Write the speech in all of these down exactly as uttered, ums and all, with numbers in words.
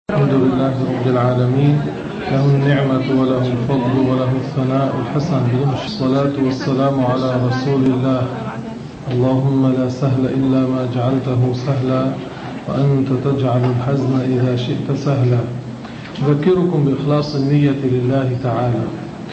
الحمد لله رب العالمين، له النعمة وله الفضل وله الثناء الحسن. الصلاة والسلام على رسول الله. اللهم لا سهل إلا ما جعلته سهلا وأنت تجعل الحزن إذا شئت سهلا. أذكركم بإخلاص النية لله تعالى.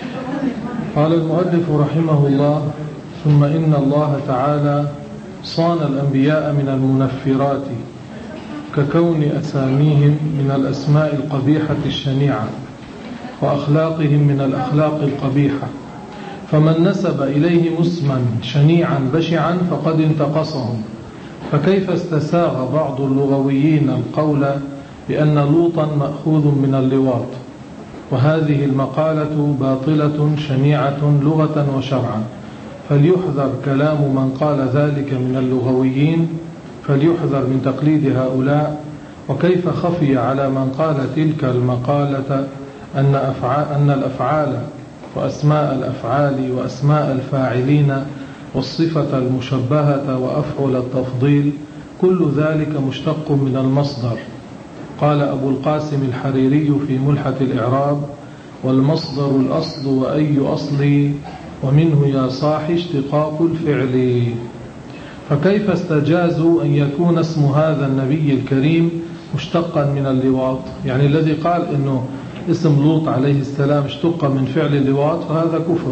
قال المؤلف رحمه الله: ثم إن الله تعالى صان الأنبياء من المنفرات، ككون أساميهم من الأسماء القبيحة الشنيعة وأخلاقهم من الأخلاق القبيحة، فمن نسب إليهم اسما شنيعا بشعا فقد انتقصهم. فكيف استساغ بعض اللغويين القول بأن لوطا مأخوذ من اللواط، وهذه المقالة باطلة شنيعة لغة وشرعا، فليحذر كلام من قال ذلك من اللغويين، فليحذر من تقليد هؤلاء. وكيف خفي على من قال تلك المقالة أن, أفعال أن الأفعال وأسماء الأفعال وأسماء الفاعلين والصفة المشبهة وأفعل التفضيل كل ذلك مشتق من المصدر. قال أبو القاسم الحريري في ملحة الإعراب: والمصدر الأصل وأي أصل، ومنه يا صاح اشتقاق الفعل. فكيف استجازوا أن يكون اسم هذا النبي الكريم مشتقا من اللواط؟ يعني الذي قال إنه اسم لوط عليه السلام اشتق من فعل اللواط فهذا كفر،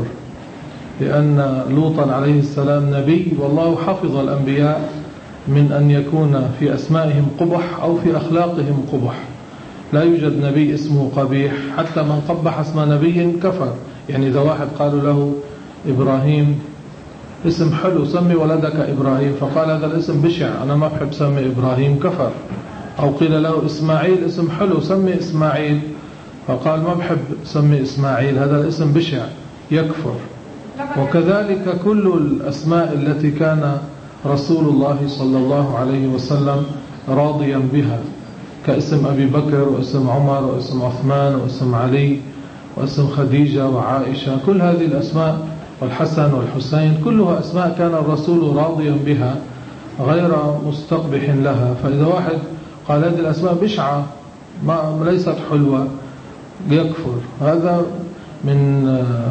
لأن لوطا عليه السلام نبي، والله حفظ الأنبياء من أن يكون في أسمائهم قبح أو في أخلاقهم قبح. لا يوجد نبي اسمه قبيح، حتى من قبح اسم نبي كفر. يعني إذا واحد قالوا له إبراهيم اسم حلو، سمي ولدك إبراهيم، فقال هذا الاسم بشع أنا ما بحب سمي إبراهيم، كفر. أو قيل له إسماعيل اسم حلو، سمي إسماعيل، فقال ما بحب سمي إسماعيل، هذا الاسم بشع، يكفر. وكذلك كل الأسماء التي كان رسول الله صلى الله عليه وسلم راضيا بها، كاسم أبي بكر واسم عمر واسم عثمان واسم علي واسم خديجة وعائشة، كل هذه الأسماء والحسن والحسين كلها أسماء كان الرسول راضيا بها غير مستقبح لها. فإذا واحد قال هذه الأسماء بشعة ما ليست حلوة يكفر. هذا من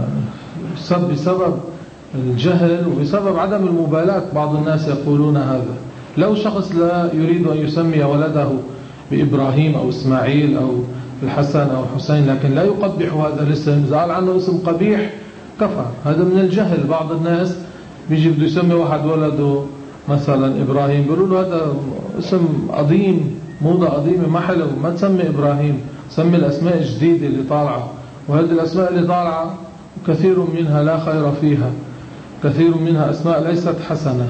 بسبب الجهل وبسبب عدم المبالاة. بعض الناس يقولون هذا. لو شخص لا يريد أن يسمي ولده بإبراهيم أو إسماعيل أو الحسن أو الحسين، لكن لا يقبح هذا الاسم، زعل عنه اسم قبيح، كفر. هذا من الجهل. بعض الناس بيجي بده يسمي واحد ولده مثلا إبراهيم، بيقولوا له هذا اسم قديم، موضة قديمة، ما حلو، ما تسمي إبراهيم، سمي الأسماء الجديدة اللي طالعة. وهذه الأسماء اللي طالعة كثير منها لا خير فيها، كثير منها أسماء ليست حسنة.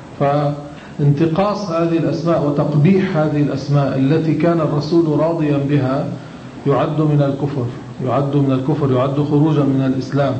فانتقاص هذه الأسماء وتقبيح هذه الأسماء التي كان الرسول راضيا بها يعد من الكفر، يعد من الكفر، يعد خروجا من الإسلام.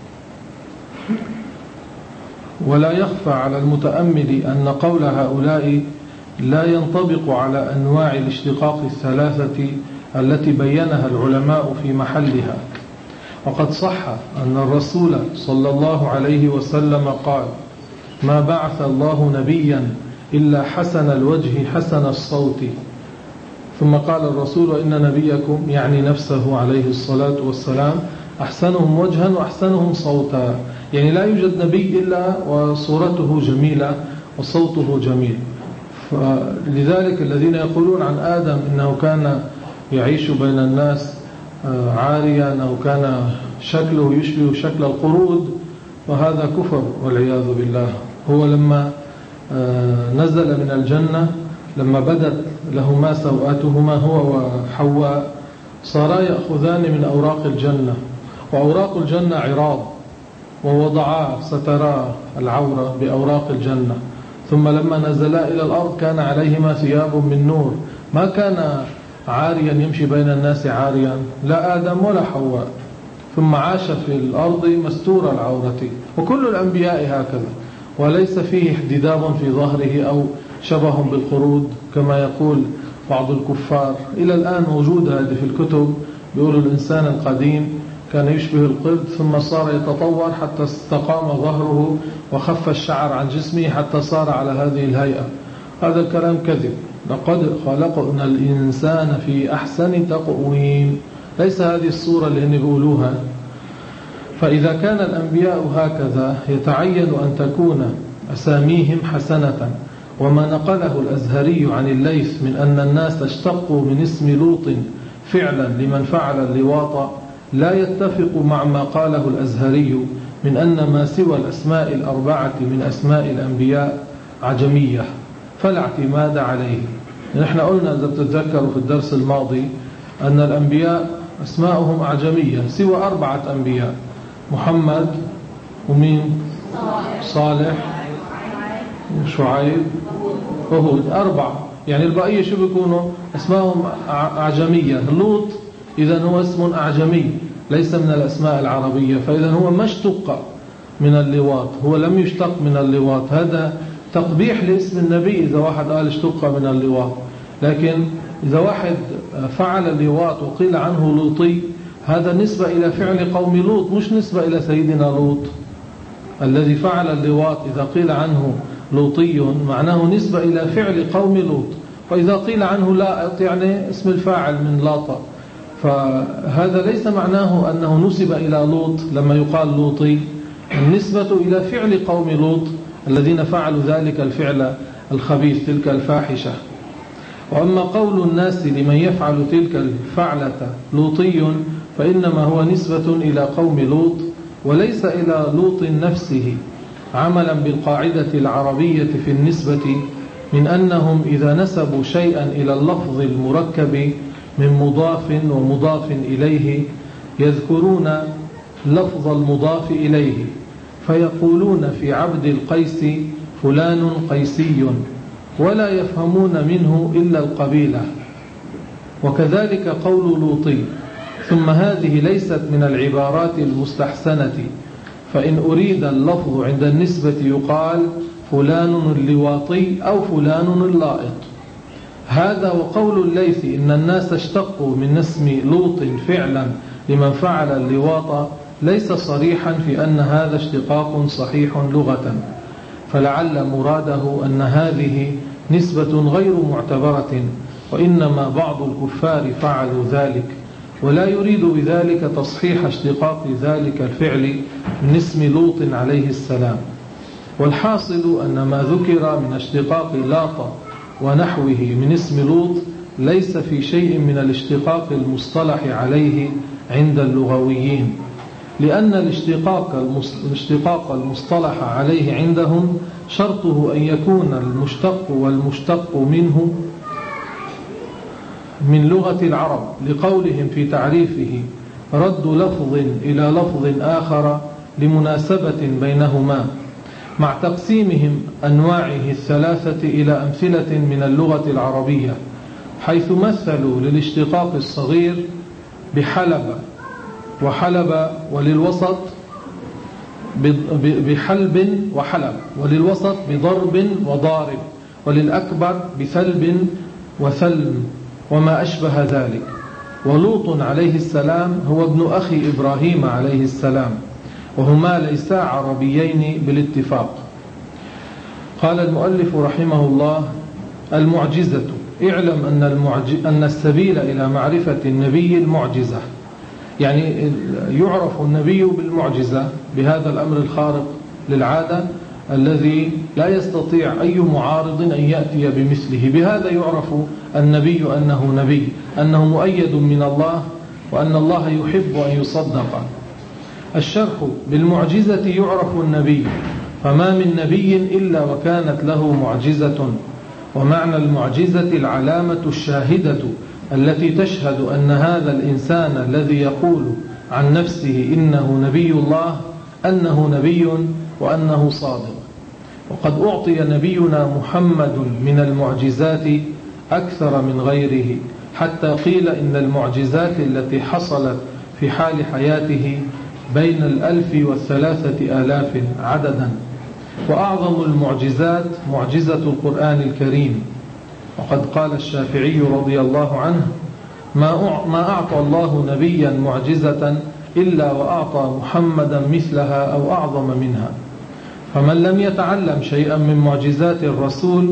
ولا يخفى على المتأمل أن قول هؤلاء لا ينطبق على أنواع الاشتقاق الثلاثة التي بينها العلماء في محلها. وقد صح أن الرسول صلى الله عليه وسلم قال: ما بعث الله نبيا إلا حسن الوجه حسن الصوت. ثم قال الرسول: وإن نبيكم، يعني نفسه عليه الصلاة والسلام، أحسنهم وجها وأحسنهم صوتا. يعني لا يوجد نبي إلا وصورته جميلة وصوته جميل. فلذلك الذين يقولون عن آدم إنه كان يعيش بين الناس عاريا أو كان شكله يشبه شكل القرود، وهذا كفر والعياذ بالله. هو لما نزل من الجنة، لما بدت لهما سوآتهما هو وحواء، صارا يأخذان من أوراق الجنة، وأوراق الجنة عراض، ووضعا سترا العورة بأوراق الجنة. ثم لما نزلا إلى الأرض كان عليهما ثياب من نور. ما كان عاريا يمشي بين الناس عاريا، لا آدم ولا حواء. ثم عاش في الأرض مستور العورة. وكل الأنبياء هكذا، وليس فيه احتداد في ظهره أو شبه بالقرود كما يقول بعض الكفار. إلى الآن موجود هذه في الكتب، بيقولوا الإنسان القديم كان يشبه القرد، ثم صار يتطور حتى استقام ظهره وخف الشعر عن جسمه حتى صار على هذه الهيئة. هذا الكلام كذب. لقد خلقنا الإنسان في أحسن تقويم. ليس هذه الصورة اللي هم بيقولوها. فإذا كان الأنبياء هكذا يتعين أن تكون أساميهم حسنة. وما نقله الأزهري عن الليث من أن الناس اشتقوا من اسم لوط فعلا لمن فعل اللواط لا يتفق مع ما قاله الأزهري من أن ما سوى الأسماء الأربعة من أسماء الأنبياء عجمية فلا اعتماد عليه. نحن قلنا إذا بتتذكروا في الدرس الماضي أن الأنبياء أسماءهم أعجمية سوى أربعة أنبياء: محمد ومين؟ صالح شعيب وهود، أربعة. يعني البقية شو بيكونوا؟ أسماءهم أعجمية. لوط إذن هو اسم أعجمي ليس من الأسماء العربية، فإذا هو ما اشتق من اللواط، هو لم يشتق من اللواط. هذا تقبيح لاسم النبي إذا واحد قال اشتق من اللواط. لكن إذا واحد فعل اللواط وقيل عنه لوطي، هذا نسبة إلى فعل قوم لوط مش نسبة إلى سيدنا لوط. الذي فعل اللواط إذا قيل عنه لوطي معناه نسبة إلى فعل قوم لوط. فإذا قيل عنه لا يعني اسم الفاعل من لاطة، فهذا ليس معناه أنه نسب إلى لوط لما يقال لوطي. النسبة إلى فعل قوم لوط الذين فعلوا ذلك الفعل الخبيث، تلك الفاحشة. وأما قول الناس لمن يفعل تلك الفعلة لوطي فإنما هو نسبة إلى قوم لوط وليس إلى لوط نفسه، عملا بالقاعدة العربية في النسبة من أنهم إذا نسبوا شيئا إلى اللفظ المركب من مضاف ومضاف إليه يذكرون لفظ المضاف إليه، فيقولون في عبد القيس فلان قيسي ولا يفهمون منه إلا القبيلة. وكذلك قول لوطي. ثم هذه ليست من العبارات المستحسنة، فإن أريد اللفظ عند النسبة يقال فلان اللواطي أو فلان اللائط. هذا وقول الليث إن الناس اشتقوا من اسم لوط فعلا لمن فعل اللواط ليس صريحا في أن هذا اشتقاق صحيح لغة، فلعل مراده أن هذه نسبة غير معتبرة، وإنما بعض الكفار فعلوا ذلك، ولا يريد بذلك تصحيح اشتقاق ذلك الفعل من اسم لوط عليه السلام. والحاصل أن ما ذكر من اشتقاق لاط ونحوه من اسم لوط ليس في شيء من الاشتقاق المصطلح عليه عند اللغويين، لأن الاشتقاق المصطلح عليه عندهم شرطه أن يكون المشتق والمشتق منه من لغة العرب، لقولهم في تعريفه رد لفظ إلى لفظ آخر لمناسبة بينهما، مع تقسيمهم أنواعه الثلاثة إلى أمثلة من اللغة العربية، حيث مثلوا للاشتقاق الصغير بحلب وحلب، وللوسط بحلب وحلب، وللوسط بضرب وضارب، وللأكبر بثلب وثلم وما أشبه ذلك. ولوط عليه السلام هو ابن أخي إبراهيم عليه السلام، وهما ليسا عربيين بالاتفاق. قال المؤلف رحمه الله: المعجزة. اعلم أن, المعج... أن السبيل إلى معرفة النبي المعجزة، يعني يعرف النبي بالمعجزة، بهذا الأمر الخارق للعادة الذي لا يستطيع أي معارض أن يأتي بمثله. بهذا يعرف النبي أنه نبي، أنه مؤيد من الله، وأن الله يحب أن يصدق. الشرح: بالمعجزة يعرف النبي، فما من نبي إلا وكانت له معجزة. ومعنى المعجزة العلامة الشاهدة التي تشهد أن هذا الإنسان الذي يقول عن نفسه إنه نبي الله أنه نبي وأنه صادق. وقد أعطي نبينا محمد من المعجزات أكثر من غيره، حتى قيل إن المعجزات التي حصلت في حال حياته بين الألف والثلاثة آلاف عددا. وأعظم المعجزات معجزة القرآن الكريم. وقد قال الشافعي رضي الله عنه: ما أعطى الله نبيا معجزة إلا وأعطى محمدا مثلها أو أعظم منها. فمن لم يتعلم شيئا من معجزات الرسول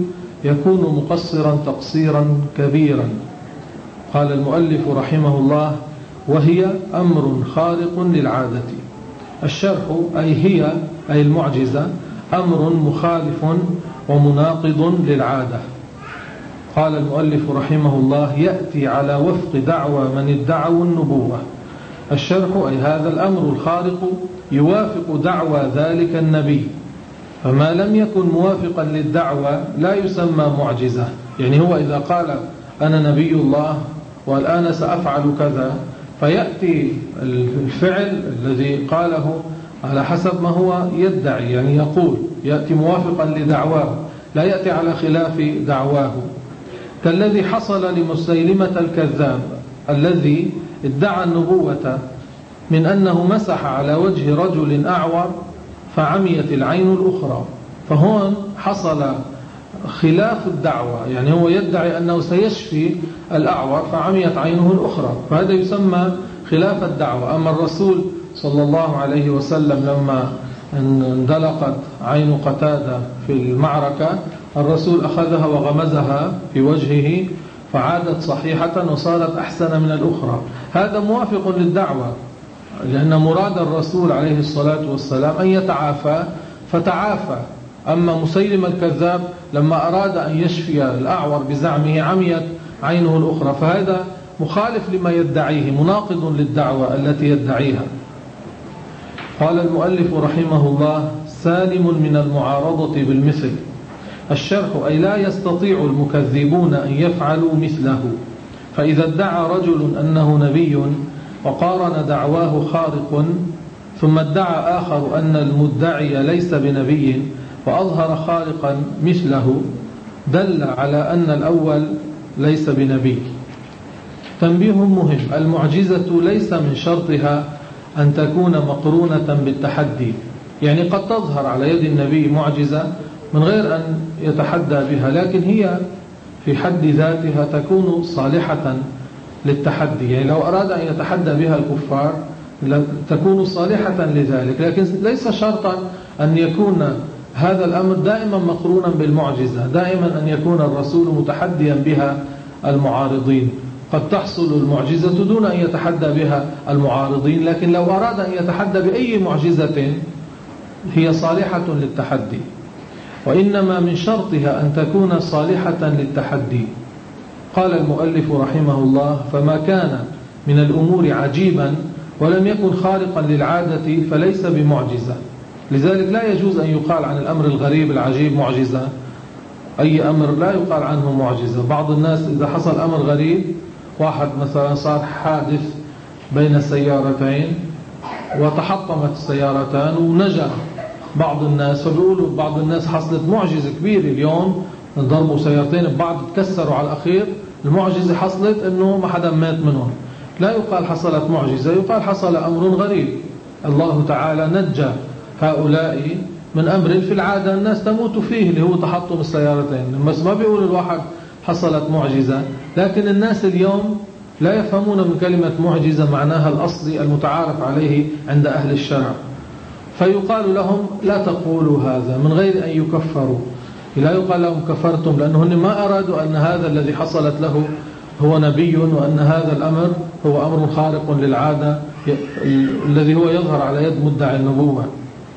يكون مقصرا تقصيرا كبيرا. قال المؤلف رحمه الله: وهي أمر خارق للعادة. الشرح أي هي أي المعجزة أمر مخالف ومناقض للعادة. قال المؤلف رحمه الله: يأتي على وفق دعوى من ادعوا النبوة. الشرح أي هذا الأمر الخارق يوافق دعوى ذلك النبي، فما لم يكن موافقا للدعوى لا يسمى معجزة. يعني هو إذا قال أنا نبي الله والآن سأفعل كذا، فيأتي الفعل الذي قاله على حسب ما هو يدعي، يعني يقول يأتي موافقا لدعواه، لا يأتي على خلاف دعواه، كالذي حصل لمسيلمة الكذاب الذي ادعى النبوة من أنه مسح على وجه رجل أعور فعميت العين الأخرى. فهون حصل خلاف الدعوة، يعني هو يدعي أنه سيشفي الأعور فعميت عينه الأخرى، فهذا يسمى خلاف الدعوة. أما الرسول صلى الله عليه وسلم لما اندلقت عين قتادة في المعركة، الرسول أخذها وغمزها في وجهه فعادت صحيحة وصارت أحسن من الأخرى. هذا موافق للدعوة، لأن مراد الرسول عليه الصلاة والسلام أن يتعافى فتعافى. أما مسيلم الكذاب لما أراد أن يشفي الأعور بزعمه عميت عينه الأخرى، فهذا مخالف لما يدعيه، مناقض للدعوة التي يدعيها. قال المؤلف رحمه الله: سالم من المعارضة بالمثل. الشرح أي لا يستطيع المكذبون أن يفعلوا مثله. فإذا ادعى رجل أنه نبي وقارن دعواه خارق، ثم ادعى آخر أن المدعي ليس بنبي وأظهر خارقا مثله، دل على أن الأول ليس بنبي. تنبيه مهم: المعجزة ليس من شرطها أن تكون مقرونة بالتحدي. يعني قد تظهر على يد النبي معجزة من غير أن يتحدى بها، لكن هي في حد ذاتها تكون صالحة للتحدي. يعني لو أراد أن يتحدى بها الكفار تكون صالحة لذلك، لكن ليس شرطا أن يكون هذا الأمر دائما مقرونا بالمعجزة، دائما أن يكون الرسول متحديا بها المعارضين. قد تحصل المعجزة دون أن يتحدى بها المعارضين، لكن لو أراد أن يتحدى بأي معجزة هي صالحة للتحدي. وإنما من شرطها أن تكون صالحة للتحدي. قال المؤلف رحمه الله: فما كان من الأمور عجيبا ولم يكن خارقا للعادة فليس بمعجزة. لذلك لا يجوز أن يقال عن الأمر الغريب العجيب معجزة. أي أمر لا يقال عنه معجزة. بعض الناس إذا حصل أمر غريب، واحد مثلا صار حادث بين سيارتين وتحطمت السيارتان ونجا بعض الناس، فبيقولوا بعض الناس حصلت معجزة كبيرة اليوم، ضربوا سيارتين ببعض تكسروا على الأخير، المعجزة حصلت أنه ما حدا مات منهم. لا يقال حصلت معجزة، يقال حصل أمر غريب. الله تعالى نجى هؤلاء من أمر في العادة الناس تموت فيه، اللي هو تحطم السيارتين. بس ما بيقول الواحد حصلت معجزة. لكن الناس اليوم لا يفهمون من كلمة معجزة معناها الأصلي المتعارف عليه عند أهل الشرع، فيقال لهم لا تقولوا هذا من غير أن يكفروا. لا يقال لهم كفرتم، لأنهم ما أرادوا أن هذا الذي حصلت له هو نبي، وأن هذا الأمر هو أمر خارق للعادة الذي هو يظهر على يد مدعي النبوة.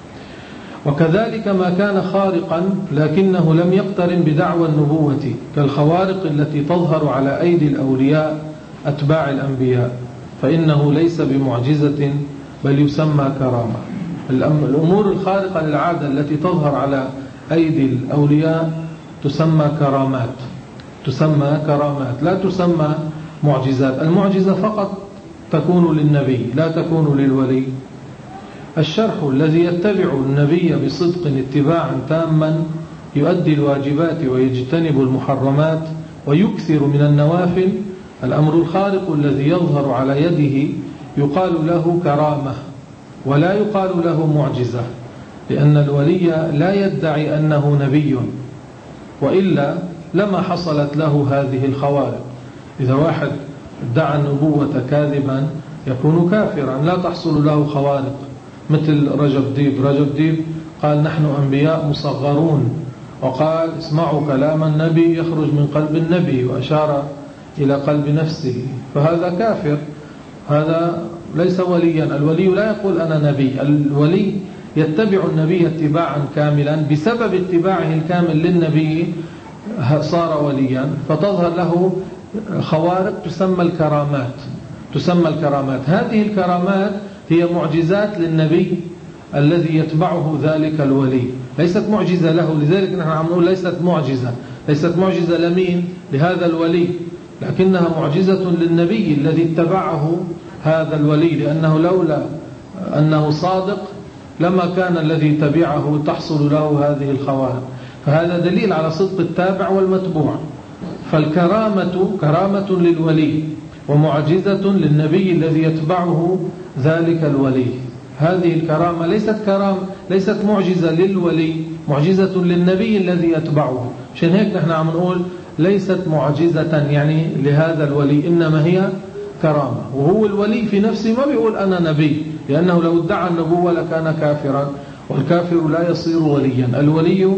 وكذلك ما كان خارقا لكنه لم يقترن بدعوى النبوة كالخوارق التي تظهر على أيدي الأولياء أتباع الأنبياء، فإنه ليس بمعجزة بل يسمى كرامة. الأمور الخارقة للعادة التي تظهر على أيدي الأولياء تسمى كرامات، تسمى كرامات لا تسمى معجزات. المعجزة فقط تكون للنبي لا تكون للولي. الشرح: الذي يتبع النبي بصدق اتباعا تاما يؤدي الواجبات ويجتنب المحرمات ويكثر من النوافل، الأمر الخارق الذي يظهر على يده يقال له كرامة ولا يقال له معجزة، لأن الولي لا يدعي أنه نبي، وإلا لما حصلت له هذه الخوارق. إذا واحد ادعى النبوة كاذبا يكون كافرا، لا تحصل له خوارق. مثل رجب ديب، رجب ديب قال نحن أنبياء مصغرون وقال اسمعوا كلام النبي يخرج من قلب النبي، وأشار إلى قلب نفسه، فهذا كافر، هذا ليس وليا. الولي لا يقول أنا نبي، الولي يتبع النبي اتباعا كاملا، بسبب اتباعه الكامل للنبي صار وليا، فتظهر له خوارق تسمى الكرامات تسمى الكرامات هذه الكرامات هي معجزات للنبي الذي يتبعه ذلك الولي، ليست معجزة له. لذلك نحن عم نقول ليست معجزة ليست معجزة لمين؟ لهذا الولي، لكنها معجزة للنبي الذي اتبعه هذا الولي، لأنه لولا أنه صادق لما كان الذي تبعه تحصل له هذه الخوارق. فهذا دليل على صدق التابع والمتبوع. فالكرامة كرامة للولي ومعجزة للنبي الذي يتبعه ذلك الولي. هذه الكرامة ليست كرامة ليست معجزة للولي، معجزة للنبي الذي يتبعه. عشان هيك نحن عم نقول ليست معجزة يعني لهذا الولي، إنما هي كرامة. وهو الولي في نفسه ما بيقول أنا نبي، لأنه لو ادعى النبوة لكان كافرا، والكافر لا يصير وليا. الولي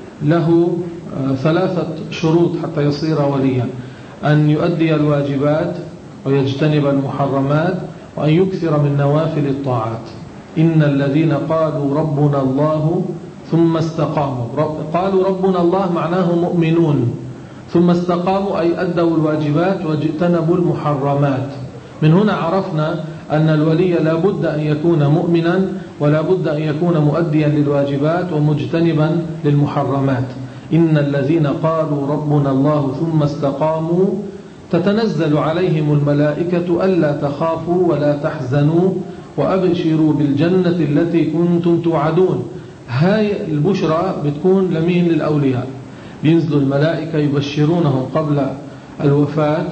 له ثلاثة شروط حتى يصير وليا: أن يؤدي الواجبات ويجتنب المحرمات، وأن يكثر من نوافل الطاعات. إن الذين قالوا ربنا الله ثم استقاموا، قالوا ربنا الله معناه مؤمنون، ثم استقاموا أي أدوا الواجبات واجتنبوا المحرمات. من هنا عرفنا أن الولي لا بد أن يكون مؤمنا، ولا بد أن يكون مؤديا للواجبات ومجتنبا للمحرمات. إن الذين قالوا ربنا الله ثم استقاموا تتنزل عليهم الملائكة ألا تخافوا ولا تحزنوا وأبشروا بالجنة التي كنتم توعدون. هاي البشرى بتكون لمين؟ للأولياء. بينزلوا الملائكة يبشرونهم قبل الوفاة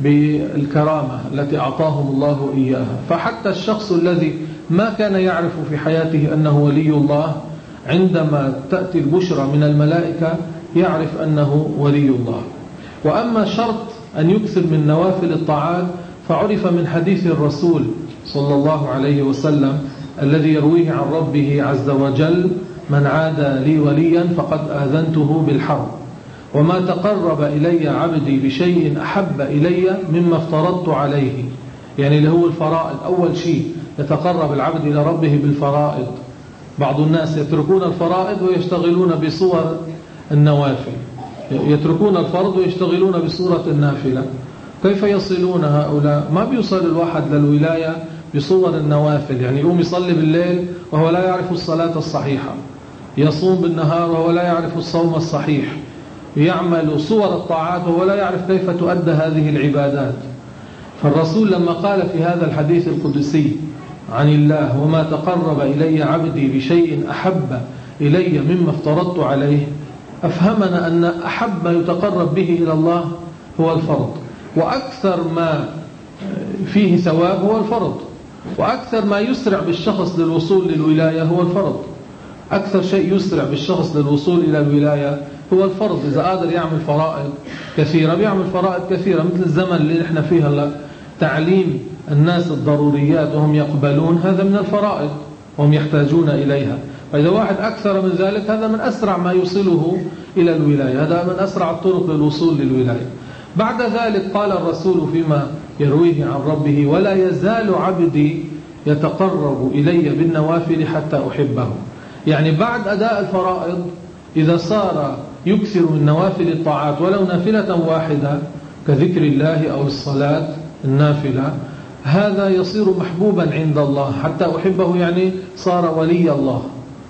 بالكرامة التي أعطاهم الله إياها. فحتى الشخص الذي ما كان يعرف في حياته أنه ولي الله، عندما تأتي البشرى من الملائكة يعرف أنه ولي الله. وأما شرط أن يكثر من نوافل الطاعات فعرف من حديث الرسول صلى الله عليه وسلم الذي يرويه عن ربه عز وجل: من عادى لي وليا فقد آذنته بالحرب، وما تقرب إلي عبدي بشيء أحب إلي مما افترضت عليه. يعني اللي هو الفرائض. أول شيء يتقرب العبد إلى ربه بالفرائض. بعض الناس يتركون الفرائض ويشتغلون بصور النوافل، يتركون الفرض ويشتغلون بصورة النافلة. كيف يصلون هؤلاء؟ ما بيوصل الواحد للولاية بصور النوافل. يعني يقوم يصلي بالليل وهو لا يعرف الصلاة الصحيحة، يصوم بالنهار وهو لا يعرف الصوم الصحيح، يعمل صور الطاعات وهو لا يعرف كيف تؤدى هذه العبادات. فالرسول لما قال في هذا الحديث القدسي عن الله: وما تقرب إلي عبدي بشيء أحب إلي مما افترضت عليه، أفهمنا أن أحب ما يتقرب به إلى الله هو الفرض، وأكثر ما فيه ثواب هو الفرض، وأكثر ما يسرع بالشخص للوصول للولاية هو الفرض. أكثر شيء يسرع بالشخص للوصول إلى الولاية هو الفرض. إذا قادر يعمل فرائض كثيرة بيعمل فرائض كثيرة، مثل الزمن اللي نحن فيه هلا، تعليم الناس الضروريات وهم يقبلون، هذا من الفرائض وهم يحتاجون إليها. فإذا واحد أكثر من ذلك هذا من أسرع ما يوصله إلى الولاية، هذا من أسرع الطرق للوصول للولاية. بعد ذلك قال الرسول فيما يرويه عن ربه: ولا يزال عبدي يتقرب إلي بالنوافل حتى أحبه. يعني بعد أداء الفرائض إذا صار يكثر من نوافل الطاعات ولو نافلة واحدة كذكر الله أو الصلاة النافلة، هذا يصير محبوبا عند الله حتى أحبه، يعني صار ولي الله.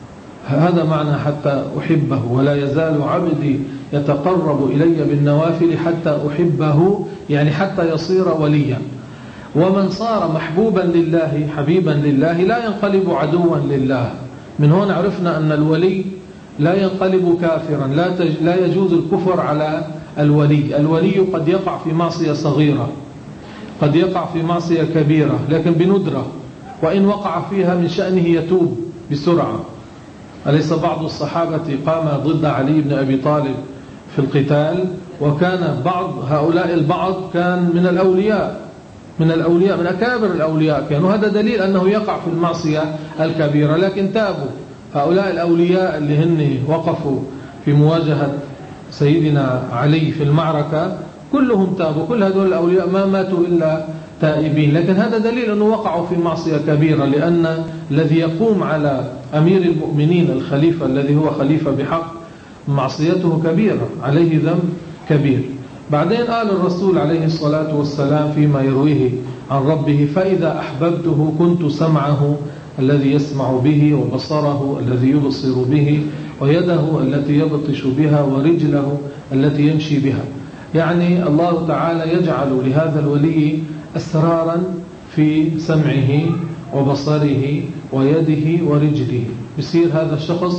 هذا معنى حتى أحبه. ولا يزال عبدي يتقرب إلي بالنوافل حتى أحبه، يعني حتى يصير وليا. ومن صار محبوبا لله حبيبا لله لا ينقلب عدوا لله. من هنا عرفنا أن الولي لا ينقلب كافرا، لا, تج... لا يجوز الكفر على الولي. الولي قد يقع في معصية صغيرة، قد يقع في معصية كبيرة، لكن بندرة، وإن وقع فيها من شأنه يتوب بسرعة. أليس بعض الصحابة قام ضد علي بن أبي طالب في القتال، وكان بعض هؤلاء البعض كان من الأولياء من الأولياء من أكابر الأولياء كانوا، هذا دليل أنه يقع في المعصية الكبيرة لكن تابوا. هؤلاء الأولياء اللي هن وقفوا في مواجهة سيدنا علي في المعركة كلهم تابوا، كل هذول الأولياء ما ماتوا إلا تائبين. لكن هذا دليل أنه وقعوا في معصية كبيرة، لأن الذي يقوم على أمير المؤمنين الخليفة الذي هو خليفة بحق معصيته كبيرة، عليه ذنب كبير. بعدين قال الرسول عليه الصلاة والسلام فيما يرويه عن ربه: فإذا أحببته كنت سمعه الذي يسمع به، وبصره الذي يبصر به، ويده التي يبطش بها، ورجله التي يمشي بها. يعني الله تعالى يجعل لهذا الولي أسرارا في سمعه وبصره ويده ورجله، يصير هذا الشخص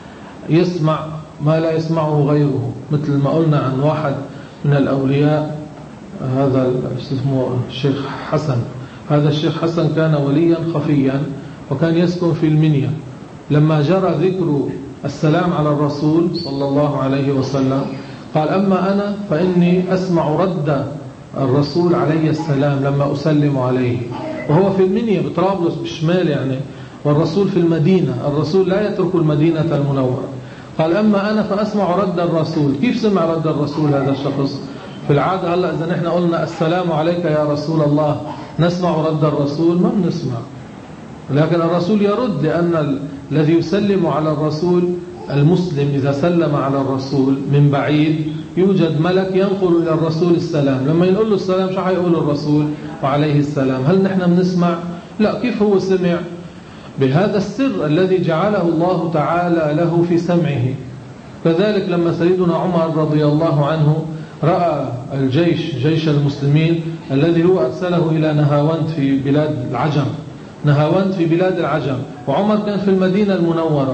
يسمع ما لا يسمعه غيره. مثل ما قلنا عن واحد من الأولياء، هذا اسمه الشيخ حسن. هذا الشيخ حسن كان وليا خفيا وكان يسكن في المنيا. لما جرى ذكر السلام على الرسول صلى الله عليه وسلم قال: أما أنا فإني أسمع رد الرسول عليه السلام لما أسلم عليه، وهو في المنيا بطرابلس بالشمال يعني، والرسول في المدينة. الرسول لا يترك المدينة المنورة. قال: أما أنا فأسمع رد الرسول. كيف سمع رد الرسول هذا الشخص؟ في العادة هلأ إذا نحن قلنا السلام عليك يا رسول الله نسمع رد الرسول؟ ما بنسمع. لكن الرسول يرد، لأن الذي يسلم على الرسول المسلم إذا سلم على الرسول من بعيد يوجد ملك ينقل إلى الرسول السلام. لما يقول له السلام شو حيقول الرسول؟ وعليه السلام. هل نحن بنسمع؟ لا. كيف هو سمع؟ بهذا السر الذي جعله الله تعالى له في سمعه. كذلك لما سيدنا عمر رضي الله عنه رأى الجيش، جيش المسلمين الذي هو أرسله إلى نهاوند في بلاد العجم، نهاوند في بلاد العجم، وعمر كان في المدينة المنورة،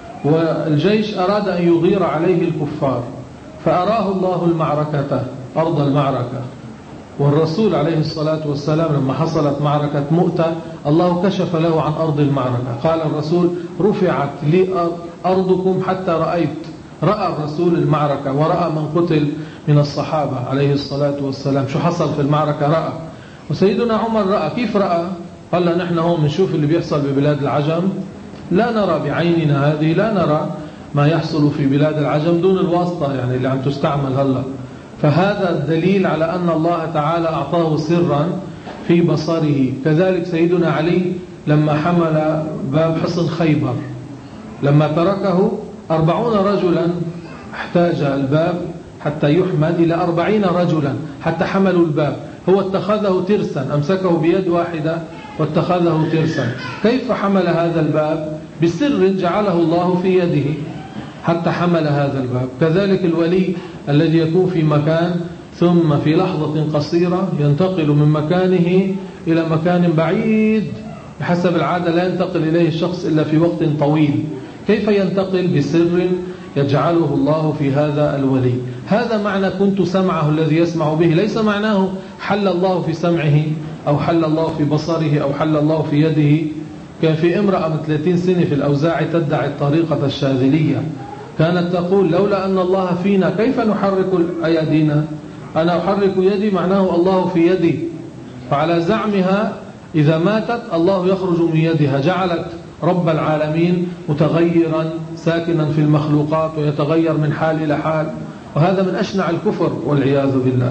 والجيش أراد أن يغير عليه الكفار، فأراه الله المعركة، أرض المعركة. والرسول عليه الصلاة والسلام لما حصلت معركة مؤتة الله كشف له عن أرض المعركة. قال الرسول: رفعت لي أرضكم حتى رأيت. رأى الرسول المعركة ورأى من قتل من الصحابة عليه الصلاة والسلام. شو حصل في المعركة؟ رأى. وسيدنا عمر رأى. كيف رأى؟ قال: نحن هون بنشوف اللي بيحصل ببلاد العجم، لا نرى بعيننا هذه، لا نرى ما يحصل في بلاد العجم دون الواسطة يعني اللي عم تستعمل هلا. فهذا الدليل على أن الله تعالى أعطاه سرا في بصره. كذلك سيدنا علي لما حمل باب حصن خيبر، لما تركه أربعون رجلا احتاج الباب حتى يحمل إلى أربعين رجلا حتى حملوا الباب. هو اتخذه ترسا، أمسكه بيد واحدة واتخذه ترسا. كيف حمل هذا الباب؟ بسر جعله الله في يده حتى حمل هذا الباب. كذلك الولي الذي يكون في مكان ثم في لحظة قصيرة ينتقل من مكانه إلى مكان بعيد، بحسب العادة لا ينتقل إليه الشخص إلا في وقت طويل. كيف ينتقل؟ بسر يجعله الله في هذا الولي. هذا معنى كنت سمعه الذي يسمع به. ليس معناه حل الله في سمعه أو حل الله في بصره أو حل الله في يده. كان في امرأة من ثلاثين سنة في الأوزاع تدعي الطريقة الشاذلية، كانت تقول: لولا أن الله فينا كيف نحرك أيدينا؟ أنا أحرك يدي معناه الله في يدي. فعلى زعمها إذا ماتت الله يخرج من يدها، جعلت رب العالمين متغيرا ساكنا في المخلوقات ويتغير من حال إلى حال، وهذا من أشنع الكفر والعياذ بالله.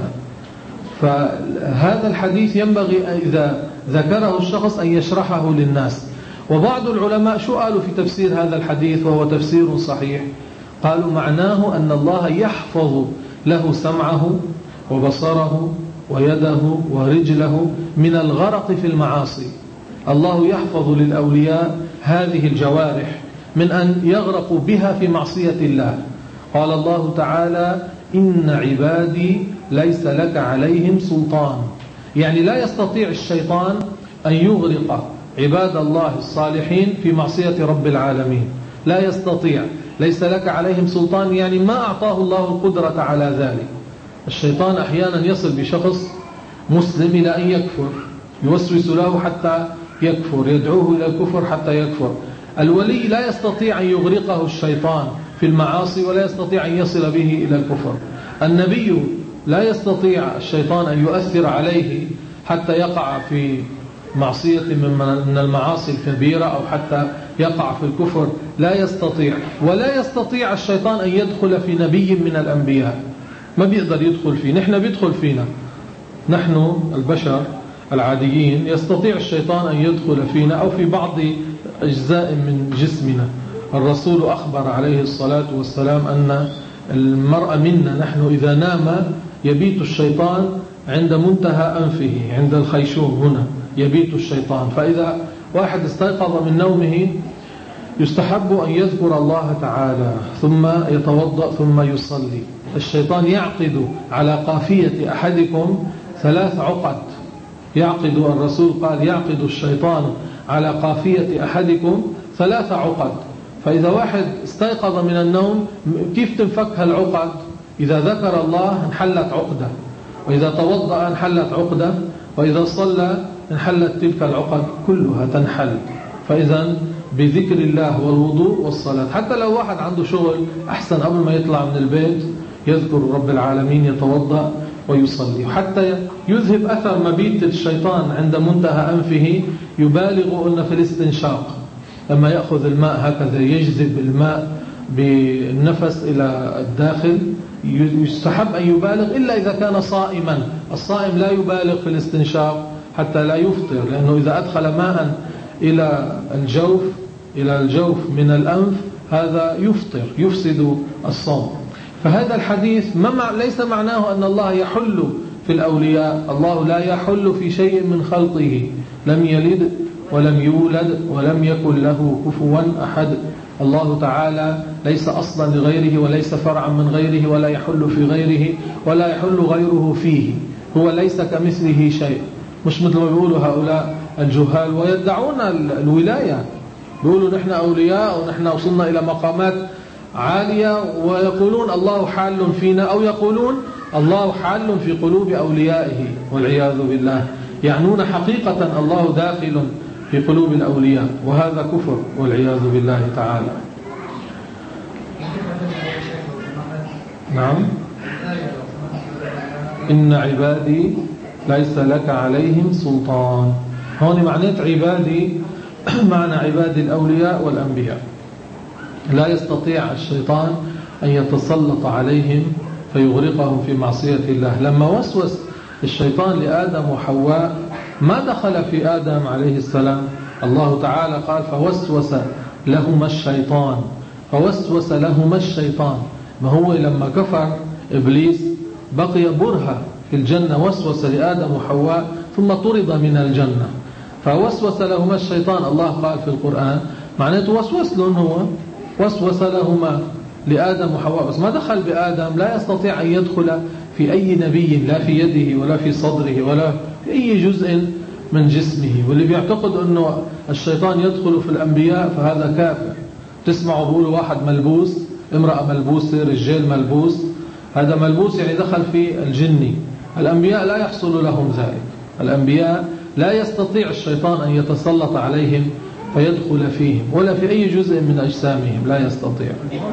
فهذا الحديث ينبغي إذا ذكره الشخص أن يشرحه للناس. وبعض العلماء شو قالوا في تفسير هذا الحديث وهو تفسير صحيح؟ قالوا معناه أن الله يحفظ له سمعه وبصره ويده ورجله من الغرق في المعاصي. الله يحفظ للأولياء هذه الجوارح من أن يغرقوا بها في معصية الله. قال الله تعالى: إن عبادي ليس لك عليهم سلطان. يعني لا يستطيع الشيطان أن يغرق عباد الله الصالحين في معصية رب العالمين، لا يستطيع. ليس لك عليهم سلطان يعني ما أعطاه الله القدرة على ذلك. الشيطان أحيانا يصل بشخص مسلم إلى أن يكفر، يوسوس له حتى يكفر، يدعوه إلى الكفر حتى يكفر. الولي لا يستطيع أن يغرقه الشيطان في المعاصي ولا يستطيع أن يصل به إلى الكفر. النبي لا يستطيع الشيطان أن يؤثر عليه حتى يقع في معصية من المعاصي الكبيرة أو حتى يقع في الكفر لا يستطيع. ولا يستطيع الشيطان أن يدخل في نبي من الأنبياء، ما بيقدر يدخل فيه. نحن بيدخل فينا، نحن البشر العاديين يستطيع الشيطان أن يدخل فينا أو في بعض أجزاء من جسمنا. الرسول أخبر عليه الصلاة والسلام أن المرء منا نحن إذا نام يبيت الشيطان عند منتهى أنفه، عند الخيشوم هنا يبيت الشيطان. فإذا واحد استيقظ من نومه يستحب أن يذكر الله تعالى ثم يتوضأ ثم يصلي. الشيطان يعقد على قافية أحدكم ثلاث عقد، يعقد الرسول قال يعقد الشيطان على قافية أحدكم ثلاث عقد. فإذا واحد استيقظ من النوم كيف تنفك هالعقد؟ إذا ذكر الله انحلت عقدة، وإذا توضأ انحلت عقدة، وإذا صلى انحلت تلك العقد كلها تنحل. فإذا بذكر الله والوضوء والصلاة. حتى لو واحد عنده شغل أحسن قبل ما يطلع من البيت يذكر رب العالمين، يتوضأ ويصلي. حتى يذهب أثر مبيت الشيطان عند منتهى أنفه يبالغ قلنا في الاستنشاق، لما يأخذ الماء هكذا يجذب الماء بالنفس إلى الداخل. يستحب أن يبالغ إلا إذا كان صائما. الصائم لا يبالغ في الاستنشاق حتى لا يفطر، لأنه إذا أدخل ماء إلى الجوف إلى الجوف من الأنف هذا يفطر، يفسد الصوم. فهذا الحديث ما ليس معناه أن الله يحل في الأولياء. الله لا يحل في شيء من خلقه، لم يلد ولم يولد ولم يكن له كفوا أحد. الله تعالى ليس أصلا لغيره وليس فرعا من غيره ولا يحل في غيره ولا يحل غيره فيه. هو ليس كمثله شيء، مش مثل ما بيقولوا هؤلاء الجهال ويدعون الولاية، بيقولوا نحن أولياء ونحن وصلنا إلى مقامات عالية، ويقولون الله حال فينا، أو يقولون الله حال في قلوب أوليائه والعياذ بالله. يعنون حقيقة الله داخل في قلوب الأولياء، وهذا كفر والعياذ بالله تعالى. نعم. إن عبادي ليس لك عليهم سلطان. هون معنات عبادي معنى عبادي الأولياء والأنبياء. لا يستطيع الشيطان أن يتسلط عليهم فيغرقهم في معصية الله. لما وسوس الشيطان لآدم وحواء ما دخل في آدم عليه السلام. الله تعالى قال فوسوس لهما الشيطان، فوسوس لهما الشيطان. ما هو لما كفر إبليس بقي برهة في الجنة، وسوس لآدم وحواء ثم طرد من الجنة. فوسوس لهما الشيطان، الله قال في القرآن معناته وسوس لهم، هو وسوس لهما لآدم وحواء، بس ما دخل بآدم. لا يستطيع أن يدخل في أي نبي، لا في يده ولا في صدره ولا في أي جزء من جسمه. واللي بيعتقد أنه الشيطان يدخل في الأنبياء فهذا كافر. تسمعوا بيقولوا واحد ملبوس، امرأة ملبوسة، رجال ملبوس، هذا ملبوس يعني دخل في الجني. الأنبياء لا يحصل لهم ذلك. الأنبياء لا يستطيع الشيطان أن يتسلط عليهم فيدخل فيهم ولا في أي جزء من أجسامهم، لا يستطيع.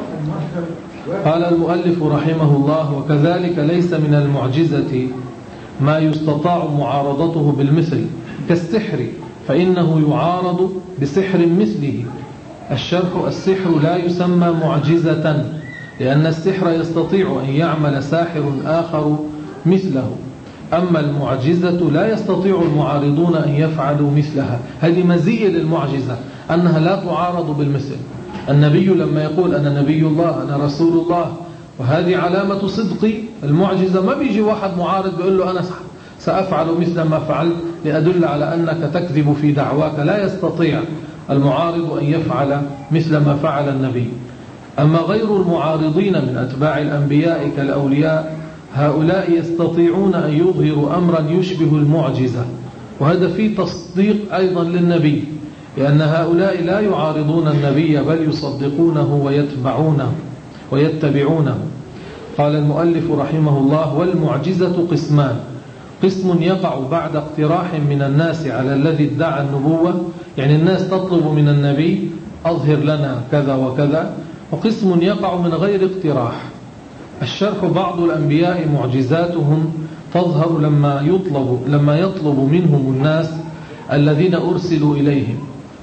قال المؤلف رحمه الله وكذلك ليس من المعجزة ما يستطاع معارضته بالمثل كالسحر، فإنه يعارض بسحر مثله. الشرح السحر لا يسمى معجزة، لأن السحر يستطيع أن يعمل ساحر آخر مثله، أما المعجزة لا يستطيع المعارضون أن يفعلوا مثلها. هذه مزية للمعجزة أنها لا تعارض بالمثل. النبي لما يقول أنا نبي الله أنا رسول الله، وهذه علامة صدق المعجزة، ما بيجي واحد معارض بيقول له أنا سأفعل مثل ما فعلت لأدل على أنك تكذب في دعواك. لا يستطيع المعارض أن يفعل مثل ما فعل النبي. أما غير المعارضين من أتباع الأنبياء كالأولياء، هؤلاء يستطيعون أن يظهروا أمرا يشبه المعجزة، وهذا فيه تصديق أيضا للنبي، لأن هؤلاء لا يعارضون النبي بل يصدقونه ويتبعونه ويتبعونه. قال المؤلف رحمه الله والمعجزة قسمان: قسم يقع بعد اقتراح من الناس على الذي ادعى النبوة، يعني الناس تطلب من النبي أظهر لنا كذا وكذا، وقسم يقع من غير اقتراح. الشرح: بعض الأنبياء معجزاتهم تظهر لما يطلب, لما يطلب منهم الناس الذين أرسلوا إليهم،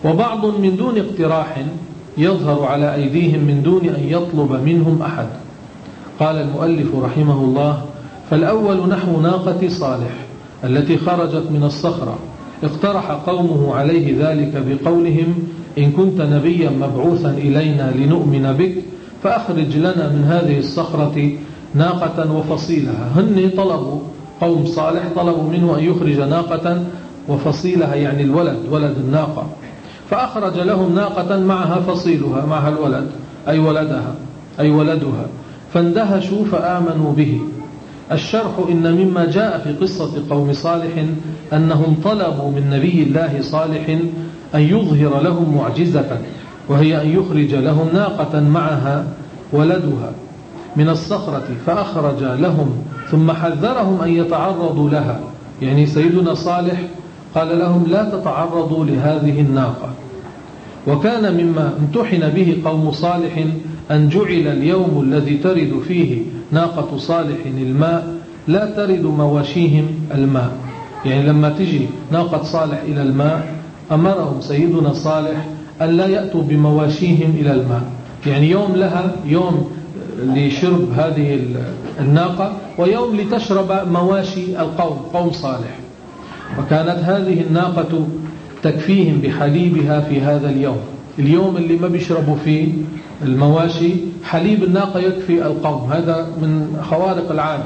وبعض من دون اقتراح يظهر على أيديهم من دون أن يطلب منهم أحد. قال المؤلف رحمه الله: فالأول نحو ناقة صالح التي خرجت من الصخرة، اقترح قومه عليه ذلك بقولهم: إن كنت نبيا مبعوثا إلينا لنؤمن بك فأخرج لنا من هذه الصخرة ناقة وفصيلها. هن طلبوا، قوم صالح طلبوا منه أن يخرج ناقة وفصيلها، يعني الولد، ولد الناقة، فأخرج لهم ناقة معها فصيلها، معها الولد أي ولدها أي ولدها، فاندهشوا فآمنوا به. الشرح: إن مما جاء في قصة قوم صالح أنهم طلبوا من نبي الله صالح أن يظهر لهم معجزة، وهي أن يخرج لهم ناقة معها ولدها من الصخرة، فأخرج لهم ثم حذرهم أن يتعرضوا لها. يعني سيدنا صالح قال لهم: لا تتعرضوا لهذه الناقة. وكان مما امتحن به قوم صالح أن جعل اليوم الذي ترد فيه ناقة صالح الماء لا ترد مواشيهم الماء. يعني لما تجي ناقة صالح إلى الماء أمرهم سيدنا صالح أن لا يأتوا بمواشيهم إلى الماء، يعني يوم لها، يوم لشرب هذه الناقة، ويوم لتشرب مواشي القوم، قوم صالح. وكانت هذه الناقة تكفيهم بحليبها في هذا اليوم، اليوم اللي ما بيشربوا فيه المواشي، حليب الناقة يكفي القوم. هذا من خوارق العادة.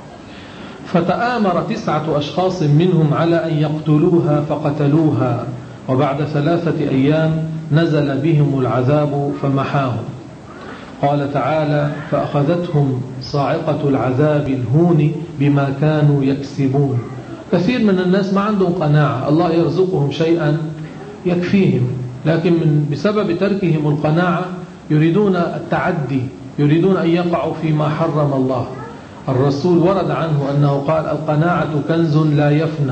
فتآمر تسعة أشخاص منهم على أن يقتلوها فقتلوها، وبعد ثلاثة أيام نزل بهم العذاب فمحاهم. قال تعالى: فأخذتهم صاعقة العذاب الهون بما كانوا يكسبون. كثير من الناس ما عندهم قناعة، الله يرزقهم شيئا يكفيهم، لكن من بسبب تركهم القناعة يريدون التعدي، يريدون أن يقعوا فيما حرم الله. الرسول ورد عنه أنه قال: القناعة كنز لا يفنى.